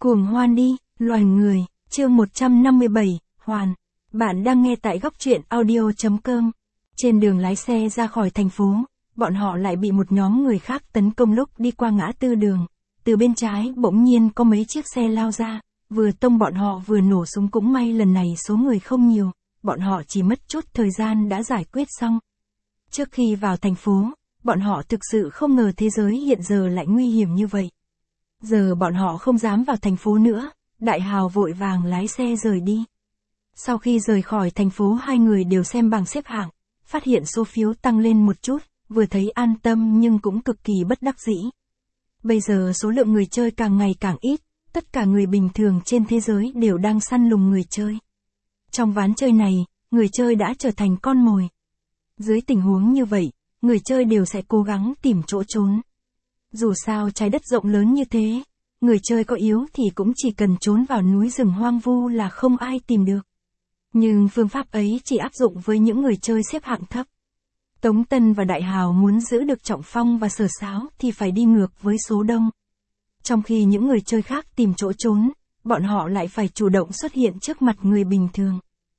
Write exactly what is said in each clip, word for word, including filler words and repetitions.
Cuồng hoan đi, loài người, chương một trăm năm mươi bảy, Hoàn. Bạn đang nghe tại góc truyện audio chấm com. Trên đường lái xe ra khỏi thành phố, bọn họ lại bị một nhóm người khác tấn công lúc đi qua ngã tư đường. Từ bên trái bỗng nhiên có mấy chiếc xe lao ra, vừa tông bọn họ vừa nổ súng, cũng may lần này số người không nhiều, bọn họ chỉ mất chút thời gian đã giải quyết xong. Trước khi vào thành phố, bọn họ thực sự không ngờ thế giới hiện giờ lại nguy hiểm như vậy. Giờ bọn họ không dám vào thành phố nữa, Đại Hào vội vàng lái xe rời đi. Sau khi rời khỏi thành phố, hai người đều xem bảng xếp hạng, phát hiện số phiếu tăng lên một chút, vừa thấy an tâm nhưng cũng cực kỳ bất đắc dĩ. Bây giờ số lượng người chơi càng ngày càng ít, tất cả người bình thường trên thế giới đều đang săn lùng người chơi. Trong ván chơi này, người chơi đã trở thành con mồi. Dưới tình huống như vậy, người chơi đều sẽ cố gắng tìm chỗ trốn. Dù sao trái đất rộng lớn như thế, người chơi có yếu thì cũng chỉ cần trốn vào núi rừng hoang vu là không ai tìm được. Nhưng phương pháp ấy chỉ áp dụng với những người chơi xếp hạng thấp. Tống Tân và Đại Hào muốn giữ được trọng phong và sở sáo thì phải đi ngược với số đông. Trong khi những người chơi khác tìm chỗ trốn, bọn họ lại phải chủ động xuất hiện trước mặt người bình thường.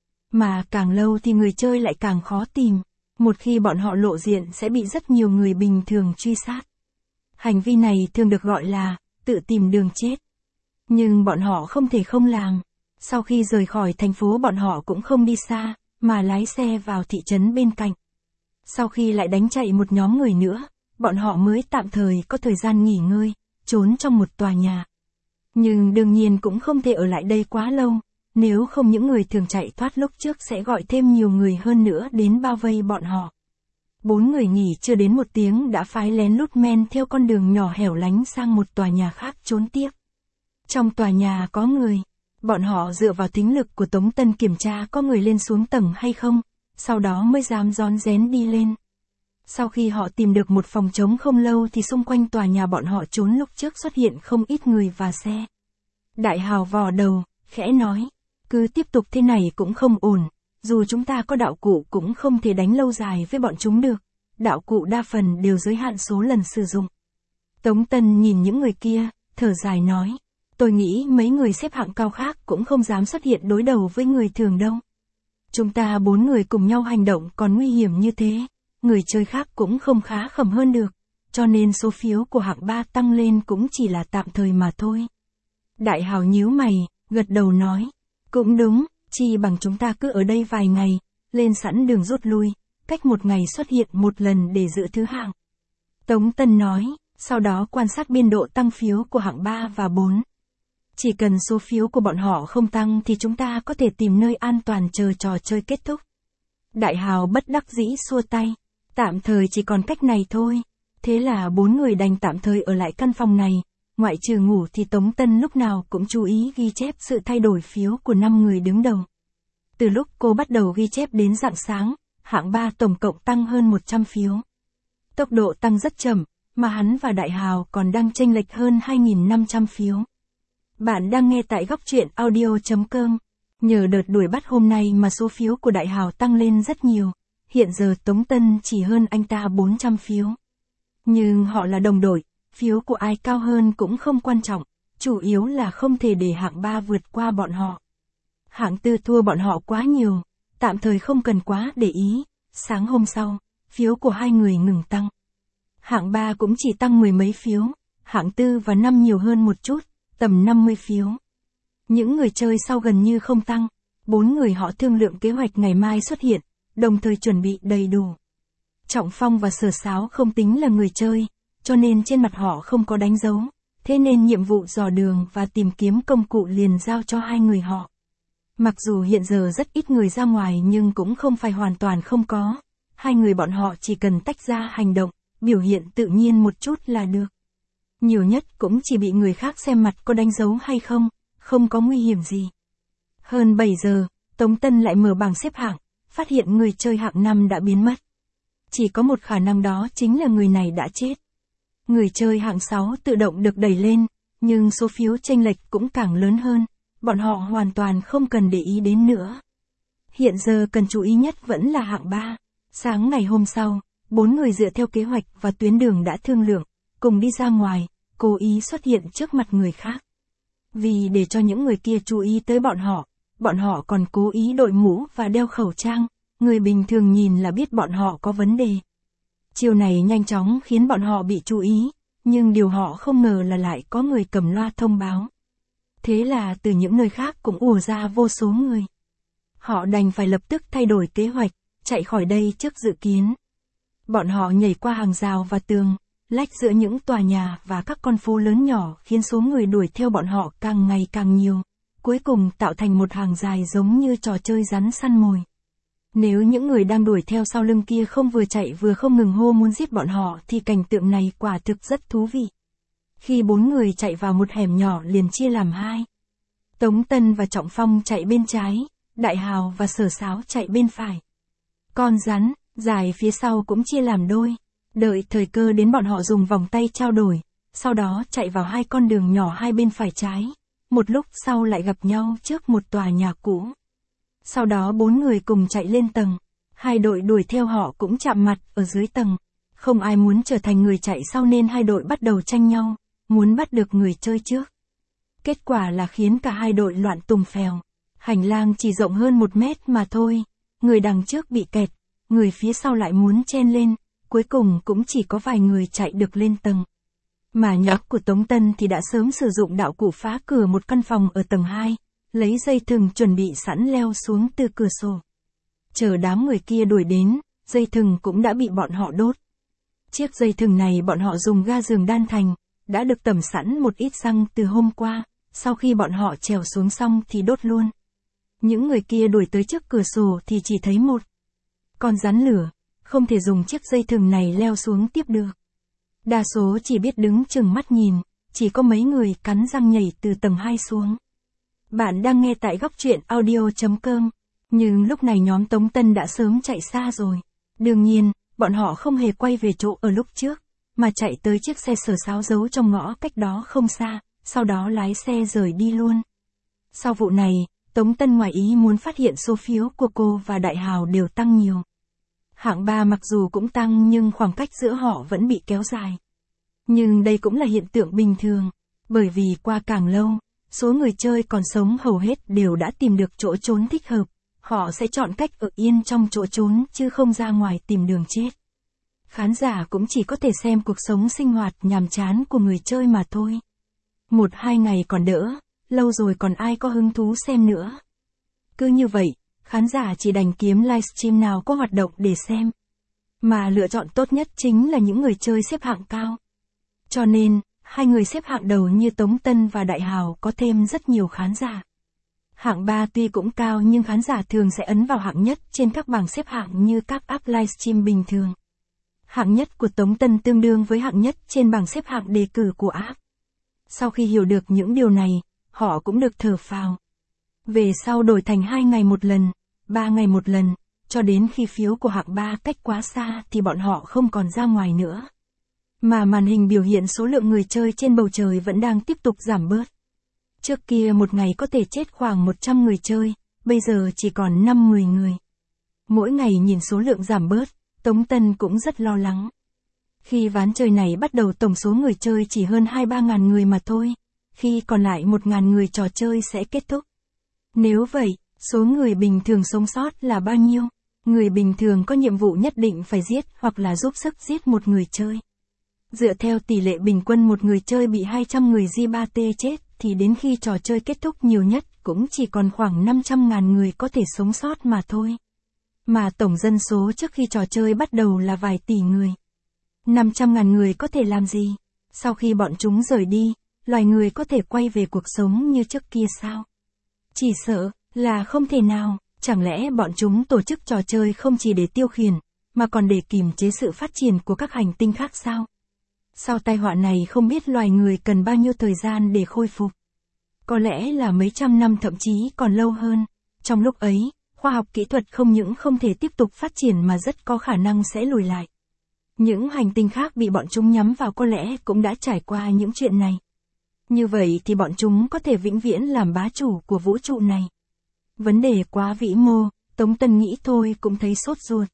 Mà càng lâu thì người chơi lại càng khó tìm. Một khi bọn họ lộ diện sẽ bị rất nhiều người bình thường truy sát. Hành vi này thường được gọi là tự tìm đường chết. Nhưng bọn họ không thể không làm. Sau khi rời khỏi thành phố, bọn họ cũng không đi xa, mà lái xe vào thị trấn bên cạnh. Sau khi lại đánh chạy một nhóm người nữa, bọn họ mới tạm thời có thời gian nghỉ ngơi, trốn trong một tòa nhà. Nhưng đương nhiên cũng không thể ở lại đây quá lâu, nếu không những người thường chạy thoát lúc trước sẽ gọi thêm nhiều người hơn nữa đến bao vây bọn họ. Bốn người nghỉ chưa đến một tiếng đã phái lén lút men theo con đường nhỏ hẻo lánh sang một tòa nhà khác trốn tiếp. Trong tòa nhà có người, bọn họ dựa vào thính lực của Tống Tân kiểm tra có người lên xuống tầng hay không, sau đó mới dám rón rén đi lên. Sau khi họ tìm được một phòng trống không lâu thì xung quanh tòa nhà bọn họ trốn lúc trước xuất hiện không ít người và xe. Đại Hào vò đầu, khẽ nói, cứ tiếp tục thế này cũng không ổn, dù chúng ta có đạo cụ cũng không thể đánh lâu dài với bọn chúng được, đạo cụ đa phần đều giới hạn số lần sử dụng. Tống Tân nhìn những người kia, thở dài nói, tôi nghĩ mấy người xếp hạng cao khác cũng không dám xuất hiện đối đầu với người thường đâu. Chúng ta bốn người cùng nhau hành động còn nguy hiểm như thế, người chơi khác cũng không khá khẩm hơn được, cho nên số phiếu của hạng ba tăng lên cũng chỉ là tạm thời mà thôi. Đại Hào nhíu mày, gật đầu nói, cũng đúng, chi bằng chúng ta cứ ở đây vài ngày, lên sẵn đường rút lui, cách một ngày xuất hiện một lần để giữ thứ hạng. Tống Tân nói, sau đó quan sát biên độ tăng phiếu của hạng ba và bốn. Chỉ cần số phiếu của bọn họ không tăng thì chúng ta có thể tìm nơi an toàn chờ trò chơi kết thúc. Đại Hào bất đắc dĩ xua tay, tạm thời chỉ còn cách này thôi. Thế là bốn người đành tạm thời ở lại căn phòng này, ngoại trừ ngủ thì Tống Tân lúc nào cũng chú ý ghi chép sự thay đổi phiếu của năm người đứng đầu. Từ lúc cô bắt đầu ghi chép đến rạng sáng, hạng ba tổng cộng tăng hơn một trăm phiếu. Tốc độ tăng rất chậm, mà hắn và Đại Hào còn đang chênh lệch hơn hai nghìn năm trăm phiếu. Bạn đang nghe tại góc truyện audio chấm com. Nhờ đợt đuổi bắt hôm nay mà số phiếu của Đại Hào tăng lên rất nhiều. Hiện giờ Tống Tân chỉ hơn anh ta bốn trăm phiếu. Nhưng họ là đồng đội, phiếu của ai cao hơn cũng không quan trọng, chủ yếu là không thể để hạng ba vượt qua bọn họ. Hạng tư thua bọn họ quá nhiều, tạm thời không cần quá để ý. Sáng hôm sau, phiếu của hai người ngừng tăng. Hạng ba cũng chỉ tăng mười mấy phiếu, hạng tư và năm nhiều hơn một chút, tầm năm mươi phiếu. Những người chơi sau gần như không tăng, bốn người họ thương lượng kế hoạch ngày mai xuất hiện, đồng thời chuẩn bị đầy đủ. Trọng Phong và Sở Sáo không tính là người chơi, cho nên trên mặt họ không có đánh dấu, thế nên nhiệm vụ dò đường và tìm kiếm công cụ liền giao cho hai người họ. Mặc dù hiện giờ rất ít người ra ngoài nhưng cũng không phải hoàn toàn không có, hai người bọn họ chỉ cần tách ra hành động, biểu hiện tự nhiên một chút là được. Nhiều nhất cũng chỉ bị người khác xem mặt có đánh dấu hay không, không có nguy hiểm gì. Hơn bảy giờ, Tống Tân lại mở bảng xếp hạng, phát hiện người chơi hạng năm đã biến mất. Chỉ có một khả năng đó chính là người này đã chết. Người chơi hạng sáu tự động được đẩy lên, nhưng số phiếu chênh lệch cũng càng lớn hơn, bọn họ hoàn toàn không cần để ý đến nữa. Hiện giờ cần chú ý nhất vẫn là hạng ba. Sáng ngày hôm sau, bốn người dựa theo kế hoạch và tuyến đường đã thương lượng, cùng đi ra ngoài, cố ý xuất hiện trước mặt người khác. Vì để cho những người kia chú ý tới bọn họ, bọn họ còn cố ý đội mũ và đeo khẩu trang, người bình thường nhìn là biết bọn họ có vấn đề. Chiêu này nhanh chóng khiến bọn họ bị chú ý, nhưng điều họ không ngờ là lại có người cầm loa thông báo. Thế là từ những nơi khác cũng ùa ra vô số người. Họ đành phải lập tức thay đổi kế hoạch, chạy khỏi đây trước dự kiến. Bọn họ nhảy qua hàng rào và tường, lách giữa những tòa nhà và các con phố lớn nhỏ khiến số người đuổi theo bọn họ càng ngày càng nhiều, cuối cùng tạo thành một hàng dài giống như trò chơi rắn săn mồi. Nếu những người đang đuổi theo sau lưng kia không vừa chạy vừa không ngừng hô muốn giết bọn họ thì cảnh tượng này quả thực rất thú vị. Khi bốn người chạy vào một hẻm nhỏ liền chia làm hai. Tống Tân và Trọng Phong chạy bên trái, Đại Hào và Sở Sáo chạy bên phải. Con rắn, dài phía sau cũng chia làm đôi. Đợi thời cơ đến bọn họ dùng vòng tay trao đổi, sau đó chạy vào hai con đường nhỏ hai bên phải trái. Một lúc sau lại gặp nhau trước một tòa nhà cũ. Sau đó bốn người cùng chạy lên tầng. Hai đội đuổi theo họ cũng chạm mặt ở dưới tầng. Không ai muốn trở thành người chạy sau nên hai đội bắt đầu tranh nhau, muốn bắt được người chơi trước. Kết quả là khiến cả hai đội loạn tùng phèo. Hành lang chỉ rộng hơn một mét mà thôi. Người đằng trước bị kẹt, người phía sau lại muốn chen lên. Cuối cùng cũng chỉ có vài người chạy được lên tầng. Mà nhóm của Tống Tân thì đã sớm sử dụng đạo cụ phá cửa một căn phòng ở tầng hai, lấy dây thừng chuẩn bị sẵn leo xuống từ cửa sổ. Chờ đám người kia đuổi đến, dây thừng cũng đã bị bọn họ đốt. Chiếc dây thừng này bọn họ dùng ga giường đan thành, đã được tẩm sẵn một ít xăng từ hôm qua, sau khi bọn họ trèo xuống xong thì đốt luôn. Những người kia đuổi tới trước cửa sổ thì chỉ thấy một con rắn lửa, không thể dùng chiếc dây thừng này leo xuống tiếp được. Đa số chỉ biết đứng chừng mắt nhìn, chỉ có mấy người cắn răng nhảy từ tầng hai xuống. Bạn đang nghe tại góc truyện audio chấm com, nhưng lúc này nhóm Tống Tân đã sớm chạy xa rồi. Đương nhiên, bọn họ không hề quay về chỗ ở lúc trước, mà chạy tới chiếc xe Sở Sáo giấu trong ngõ cách đó không xa, sau đó lái xe rời đi luôn. Sau vụ này, Tống Tân ngoài ý muốn phát hiện số phiếu của cô và Đại Hào đều tăng nhiều. Hạng ba mặc dù cũng tăng nhưng khoảng cách giữa họ vẫn bị kéo dài. Nhưng đây cũng là hiện tượng bình thường, bởi vì qua càng lâu, số người chơi còn sống hầu hết đều đã tìm được chỗ trốn thích hợp, họ sẽ chọn cách ở yên trong chỗ trốn chứ không ra ngoài tìm đường chết. Khán giả cũng chỉ có thể xem cuộc sống sinh hoạt nhàm chán của người chơi mà thôi. Một hai ngày còn đỡ, lâu rồi còn ai có hứng thú xem nữa. Cứ như vậy, khán giả chỉ đành kiếm livestream nào có hoạt động để xem. Mà lựa chọn tốt nhất chính là những người chơi xếp hạng cao. Cho nên, hai người xếp hạng đầu như Tống Tân và Đại Hào có thêm rất nhiều khán giả. Hạng ba tuy cũng cao nhưng khán giả thường sẽ ấn vào hạng nhất trên các bảng xếp hạng như các app livestream bình thường. Hạng nhất của Tống Tân tương đương với hạng nhất trên bảng xếp hạng đề cử của app. Sau khi hiểu được những điều này, họ cũng được thở phào. Về sau đổi thành hai ngày một lần, ba ngày một lần, cho đến khi phiếu của hạng ba cách quá xa thì bọn họ không còn ra ngoài nữa. Mà màn hình biểu hiện số lượng người chơi trên bầu trời vẫn đang tiếp tục giảm bớt. Trước kia một ngày có thể chết khoảng một trăm người chơi, bây giờ chỉ còn năm mười người. Mỗi ngày nhìn số lượng giảm bớt, Tống Tân cũng rất lo lắng. Khi ván chơi này bắt đầu tổng số người chơi chỉ hơn hai ba ngàn người mà thôi, khi còn lại một ngàn người trò chơi sẽ kết thúc. Nếu vậy, số người bình thường sống sót là bao nhiêu? Người bình thường có nhiệm vụ nhất định phải giết hoặc là giúp sức giết một người chơi. Dựa theo tỷ lệ bình quân một người chơi bị hai trăm người giê ba tê chết thì đến khi trò chơi kết thúc nhiều nhất cũng chỉ còn khoảng năm trăm ngàn người có thể sống sót mà thôi. Mà tổng dân số trước khi trò chơi bắt đầu là vài tỷ người. năm trăm ngàn người có thể làm gì? Sau khi bọn chúng rời đi, loài người có thể quay về cuộc sống như trước kia sao? Chỉ sợ là không thể nào, chẳng lẽ bọn chúng tổ chức trò chơi không chỉ để tiêu khiển, mà còn để kiềm chế sự phát triển của các hành tinh khác sao? Sau tai họa này không biết loài người cần bao nhiêu thời gian để khôi phục. Có lẽ là mấy trăm năm thậm chí còn lâu hơn. Trong lúc ấy, khoa học kỹ thuật không những không thể tiếp tục phát triển mà rất có khả năng sẽ lùi lại. Những hành tinh khác bị bọn chúng nhắm vào có lẽ cũng đã trải qua những chuyện này. Như vậy thì bọn chúng có thể vĩnh viễn làm bá chủ của vũ trụ này. Vấn đề quá vĩ mô, Tống Tân nghĩ thôi cũng thấy sốt ruột.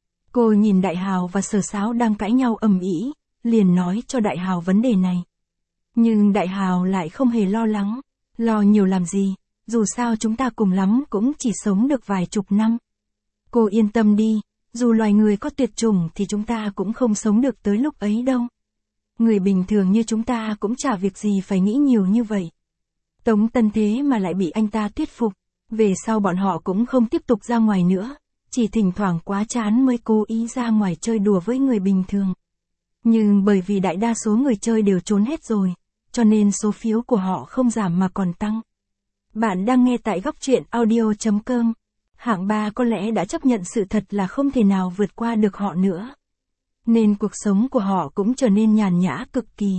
Cô nhìn Đại Hào và Sở Sáo đang cãi nhau ầm ĩ, liền nói cho Đại Hào vấn đề này. Nhưng Đại Hào lại không hề lo lắng, Lo nhiều làm gì, dù sao chúng ta cùng lắm cũng chỉ sống được vài chục năm. Cô yên tâm đi, dù loài người có tuyệt chủng thì chúng ta cũng không sống được tới lúc ấy đâu. Người bình thường như chúng ta cũng chả việc gì phải nghĩ nhiều như vậy. Tống Tân thế mà lại bị anh ta thuyết phục, về sau bọn họ cũng không tiếp tục ra ngoài nữa, chỉ thỉnh thoảng quá chán mới cố ý ra ngoài chơi đùa với người bình thường. Nhưng bởi vì đại đa số người chơi đều trốn hết rồi, cho nên số phiếu của họ không giảm mà còn tăng. Bạn đang nghe tại góc truyện audio chấm com. Hạng ba có lẽ đã chấp nhận sự thật là không thể nào vượt qua được họ nữa. Nên cuộc sống của họ cũng trở nên nhàn nhã cực kỳ.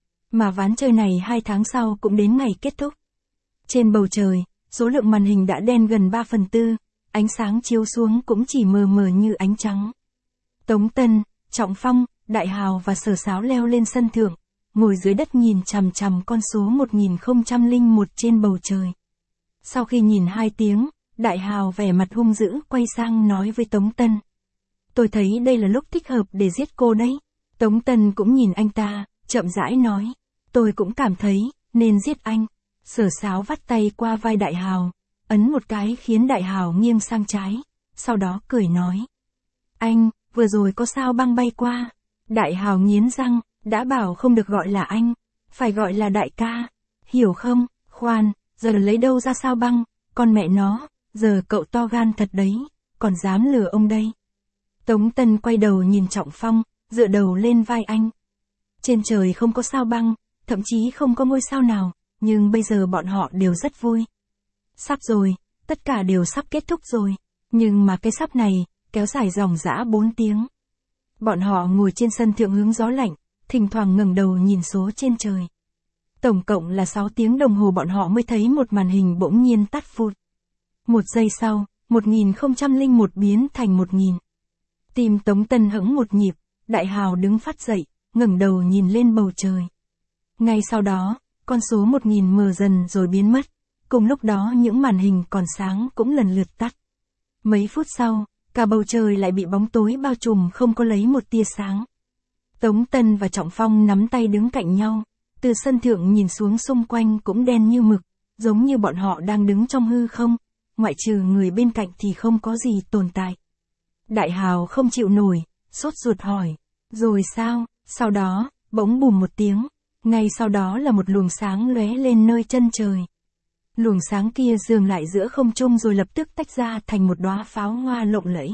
Mà ván chơi này hai tháng sau cũng đến ngày kết thúc. Trên bầu trời, số lượng màn hình đã đen gần ba phần tư, ánh sáng chiếu xuống cũng chỉ mờ mờ như ánh trắng. Tống Tân, Trọng Phong, Đại Hào và Sở Sáo leo lên sân thượng, ngồi dưới đất nhìn chằm chằm con số một nghìn không trăm lẻ một trên bầu trời. Sau khi nhìn hai tiếng, Đại Hào vẻ mặt hung dữ quay sang nói với Tống Tân. Tôi thấy đây là lúc thích hợp để giết cô đấy. Tống Tân cũng nhìn anh ta, chậm rãi nói. Tôi cũng cảm thấy, nên giết anh. Sở Sáo vắt tay qua vai Đại Hào, ấn một cái khiến Đại Hào nghiêng sang trái, sau đó cười nói. Anh, vừa rồi có sao băng bay qua. Đại Hào nghiến răng, đã bảo không được gọi là anh, phải gọi là đại ca. Hiểu không? Khoan, giờ lấy đâu ra sao băng, con mẹ nó, giờ cậu to gan thật đấy, còn dám lừa ông đây. Tống Tân quay đầu nhìn Trọng Phong, dựa đầu lên vai anh. Trên trời không có sao băng, thậm chí không có ngôi sao nào, nhưng bây giờ bọn họ đều rất vui. Sắp rồi, tất cả đều sắp kết thúc rồi, nhưng mà cái sắp này, kéo dài dòng dã bốn tiếng. Bọn họ ngồi trên sân thượng hướng gió lạnh, thỉnh thoảng ngẩng đầu nhìn số trên trời. Tổng cộng là sáu tiếng đồng hồ bọn họ mới thấy một màn hình bỗng nhiên tắt phụt. Một giây sau, một nghìn không trăm lẻ một biến thành một nghìn. Tim Tống Tân hững một nhịp, Đại Hào đứng phát dậy, ngẩng đầu nhìn lên bầu trời. Ngay sau đó, con số một nghìn mờ dần rồi biến mất, cùng lúc đó những màn hình còn sáng cũng lần lượt tắt. Mấy phút sau, cả bầu trời lại bị bóng tối bao trùm không có lấy một tia sáng. Tống Tân và Trọng Phong nắm tay đứng cạnh nhau, từ sân thượng nhìn xuống xung quanh cũng đen như mực, giống như bọn họ đang đứng trong hư không, ngoại trừ người bên cạnh thì không có gì tồn tại. Đại Hào không chịu nổi, sốt ruột hỏi, rồi sao? Sau đó, bỗng bùm một tiếng, ngay sau đó là một luồng sáng lóe lên nơi chân trời. Luồng sáng kia dừng lại giữa không trung rồi lập tức tách ra thành một đóa pháo hoa lộng lẫy.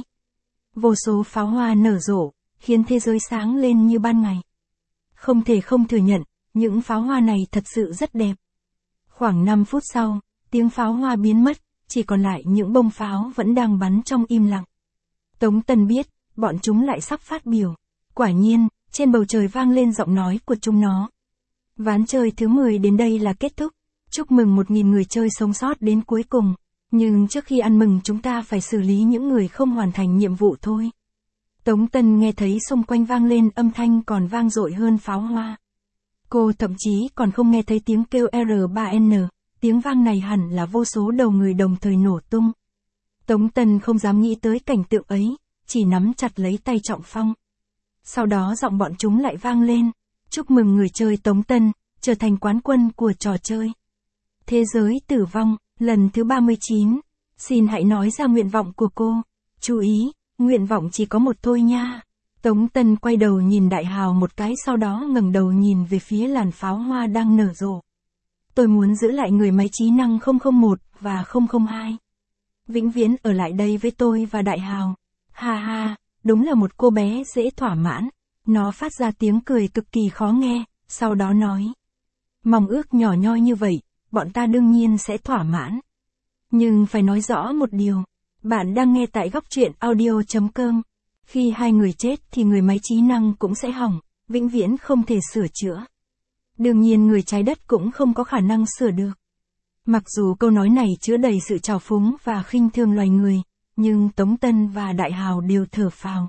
Vô số pháo hoa nở rộ, khiến thế giới sáng lên như ban ngày. Không thể không thừa nhận, những pháo hoa này thật sự rất đẹp. Khoảng năm phút sau, tiếng pháo hoa biến mất, chỉ còn lại những bông pháo vẫn đang bắn trong im lặng. Tống Tân biết, bọn chúng lại sắp phát biểu. Quả nhiên, trên bầu trời vang lên giọng nói của chúng nó. Ván chơi thứ mười đến đây là kết thúc. Chúc mừng một nghìn người chơi sống sót đến cuối cùng. Nhưng trước khi ăn mừng chúng ta phải xử lý những người không hoàn thành nhiệm vụ thôi. Tống Tân nghe thấy xung quanh vang lên âm thanh còn vang dội hơn pháo hoa. Cô thậm chí còn không nghe thấy tiếng kêu R ba N, tiếng vang này hẳn là vô số đầu người đồng thời nổ tung. Tống Tân không dám nghĩ tới cảnh tượng ấy, chỉ nắm chặt lấy tay Trọng Phong. Sau đó giọng bọn chúng lại vang lên, chúc mừng người chơi Tống Tân, trở thành quán quân của trò chơi. Thế giới tử vong, lần thứ ba mươi chín, xin hãy nói ra nguyện vọng của cô. Chú ý, nguyện vọng chỉ có một thôi nha. Tống Tân quay đầu nhìn Đại Hào một cái sau đó ngẩng đầu nhìn về phía làn pháo hoa đang nở rộ. Tôi muốn giữ lại người máy trí năng không không một và không không hai. Vĩnh viễn ở lại đây với tôi và Đại Hào. Ha ha, đúng là một cô bé dễ thỏa mãn. Nó phát ra tiếng cười cực kỳ khó nghe, sau đó nói. Mong ước nhỏ nhoi như vậy, bọn ta đương nhiên sẽ thỏa mãn. Nhưng phải nói rõ một điều. Bạn đang nghe tại góc truyện audio chấm com. Khi hai người chết thì người máy trí năng cũng sẽ hỏng, vĩnh viễn không thể sửa chữa. Đương nhiên người trái đất cũng không có khả năng sửa được. Mặc dù câu nói này chứa đầy sự trào phúng và khinh thường loài người, nhưng Tống Tân và Đại Hào đều thở phào.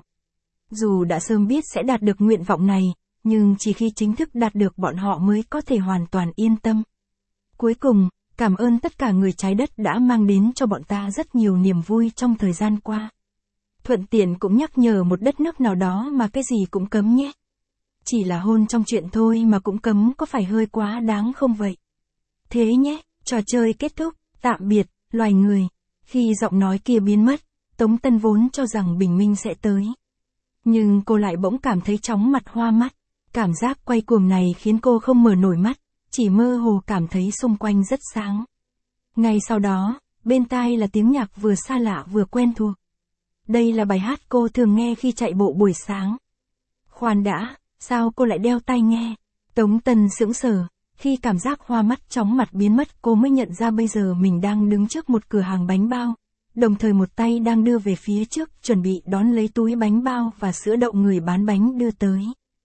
Dù đã sớm biết sẽ đạt được nguyện vọng này, nhưng chỉ khi chính thức đạt được bọn họ mới có thể hoàn toàn yên tâm. Cuối cùng, cảm ơn tất cả người trái đất đã mang đến cho bọn ta rất nhiều niềm vui trong thời gian qua. Thuận tiện cũng nhắc nhở một đất nước nào đó mà cái gì cũng cấm nhé. Chỉ là hôn trong chuyện thôi mà cũng cấm có phải hơi quá đáng không vậy? Thế nhé, Trò chơi kết thúc, tạm biệt, loài người. Khi giọng nói kia biến mất, Tống Tân vốn cho rằng bình minh sẽ tới. Nhưng cô lại bỗng cảm thấy chóng mặt hoa mắt. Cảm giác quay cuồng này khiến cô không mở nổi mắt, chỉ mơ hồ cảm thấy xung quanh rất sáng. Ngay sau đó, bên tai là tiếng nhạc vừa xa lạ vừa quen thuộc. Đây là bài hát cô thường nghe khi chạy bộ buổi sáng. Khoan đã, sao cô lại đeo tai nghe? Tống Tân sững sờ, khi cảm giác hoa mắt chóng mặt biến mất cô mới nhận ra bây giờ mình đang đứng trước một cửa hàng bánh bao, đồng thời một tay đang đưa về phía trước chuẩn bị đón lấy túi bánh bao và sữa đậu người bán bánh đưa tới.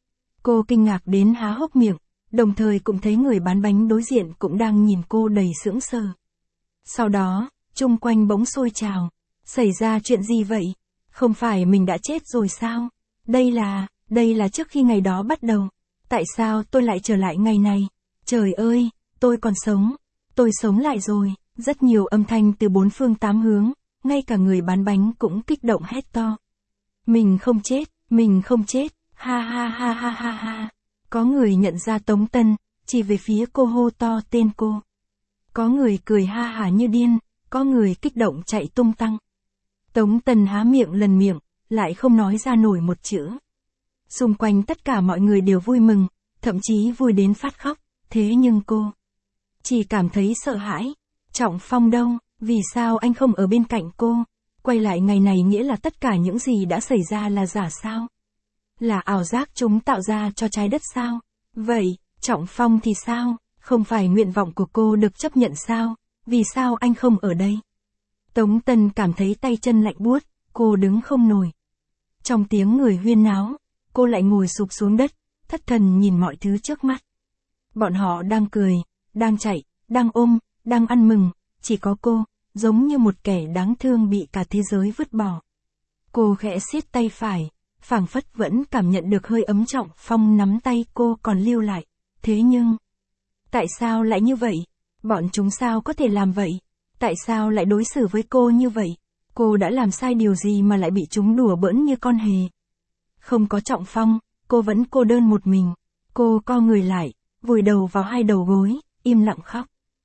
Cô kinh ngạc đến há hốc miệng, đồng thời cũng thấy người bán bánh đối diện cũng đang nhìn cô đầy sững sờ. Sau đó, chung quanh bỗng sôi trào. Xảy ra chuyện gì vậy? Không phải mình đã chết rồi sao? Đây là, đây là trước khi ngày đó bắt đầu. Tại sao tôi lại trở lại ngày này? Trời ơi, tôi còn sống. Tôi sống lại rồi. Rất nhiều âm thanh từ bốn phương tám hướng, ngay cả người bán bánh cũng kích động hét to. Mình không chết, mình không chết, ha ha ha ha ha ha. Có người nhận ra Tống Tân, chỉ về phía cô hô to tên cô. Có người cười ha hả như điên, có người kích động chạy tung tăng. Tống Tân há miệng lần miệng, lại không nói ra nổi một chữ. Xung quanh tất cả mọi người đều vui mừng, thậm chí vui đến phát khóc, thế nhưng cô chỉ cảm thấy sợ hãi. Trọng Phong đâu, vì sao anh không ở bên cạnh cô? Quay lại ngày này nghĩa là tất cả những gì đã xảy ra là giả sao? Là ảo giác chúng tạo ra cho trái đất sao? Vậy, Trọng Phong thì sao? Không phải nguyện vọng của cô được chấp nhận sao? Vì sao anh không ở đây? Tống Tân cảm thấy tay chân lạnh buốt, cô đứng không nổi. Trong tiếng người huyên náo, cô lại ngồi sụp xuống đất, thất thần nhìn mọi thứ trước mắt. Bọn họ đang cười, đang chạy, đang ôm, đang ăn mừng, chỉ có cô, giống như một kẻ đáng thương bị cả thế giới vứt bỏ. Cô khẽ siết tay phải, phảng phất vẫn cảm nhận được hơi ấm Trọng Phong nắm tay cô còn lưu lại. Thế nhưng, tại sao lại như vậy? Bọn chúng sao có thể làm vậy? Tại sao lại đối xử với cô như vậy? Cô đã làm sai điều gì mà lại bị chúng đùa bỡn như con hề? Không có Trọng Phong, cô vẫn cô đơn một mình. Cô co người lại, vùi đầu vào hai đầu gối, im lặng khóc.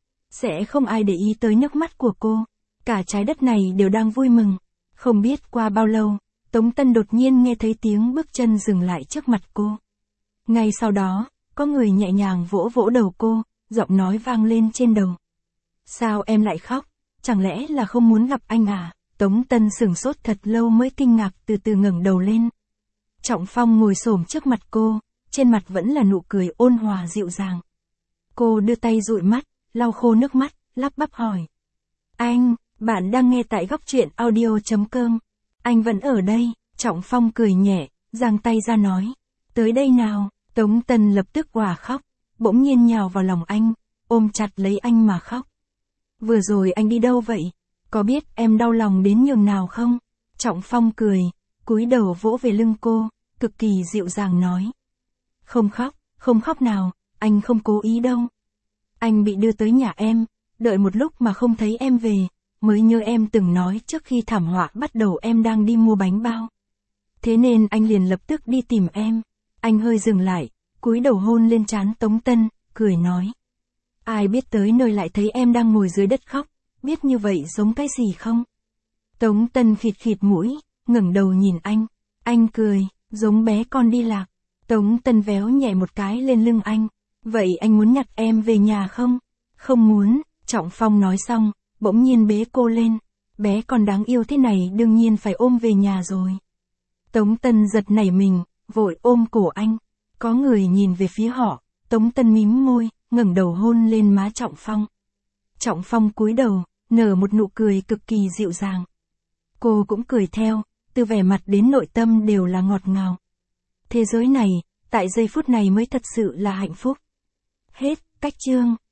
Sẽ không ai để ý tới nước mắt của cô. Cả trái đất này đều đang vui mừng. Không biết qua bao lâu, Tống Tân đột nhiên nghe thấy tiếng bước chân dừng lại trước mặt cô. Ngay sau đó, có người nhẹ nhàng vỗ vỗ đầu cô, giọng nói vang lên trên đầu. Sao em lại khóc? Chẳng lẽ là không muốn gặp anh à? Tống Tân sửng sốt thật lâu mới kinh ngạc từ từ ngẩng đầu lên. Trọng Phong ngồi xổm trước mặt cô, trên mặt vẫn là nụ cười ôn hòa dịu dàng. Cô đưa tay dụi mắt, lau khô nước mắt, lắp bắp hỏi. Anh, bạn đang nghe tại góc truyện audio chấm com. Anh vẫn ở đây, Trọng Phong cười nhẹ, giang tay ra nói. Tới đây nào, Tống Tân lập tức òa khóc, bỗng nhiên nhào vào lòng anh, ôm chặt lấy anh mà khóc. Vừa rồi anh đi đâu vậy? Có biết em đau lòng đến nhường nào không? Trọng Phong cười, cúi đầu vỗ về lưng cô, cực kỳ dịu dàng nói. Không khóc, không khóc nào, anh không cố ý đâu. Anh bị đưa tới nhà em, đợi một lúc mà không thấy em về, mới nhớ em từng nói trước khi thảm họa bắt đầu em đang đi mua bánh bao. Thế nên anh liền lập tức đi tìm em. Anh hơi dừng lại, cúi đầu hôn lên trán Tống Tân, cười nói. Ai biết tới nơi lại thấy em đang ngồi dưới đất khóc, biết như vậy giống cái gì không? Tống Tân khịt khịt mũi, ngẩng đầu nhìn anh. Anh cười, giống bé con đi lạc. Tống Tân véo nhẹ một cái lên lưng anh. Vậy anh muốn nhặt em về nhà không? Không muốn, Trọng Phong nói xong, bỗng nhiên bế cô lên. Bé con đáng yêu thế này đương nhiên phải ôm về nhà rồi. Tống Tân giật nảy mình, vội ôm cổ anh. Có người nhìn về phía họ, Tống Tân mím môi, ngẩng đầu hôn lên má Trọng Phong. Trọng Phong cúi đầu, nở một nụ cười cực kỳ dịu dàng. Cô cũng cười theo, từ vẻ mặt đến nội tâm đều là ngọt ngào. Thế giới này, tại giây phút này mới thật sự là hạnh phúc. Hết, cách chương.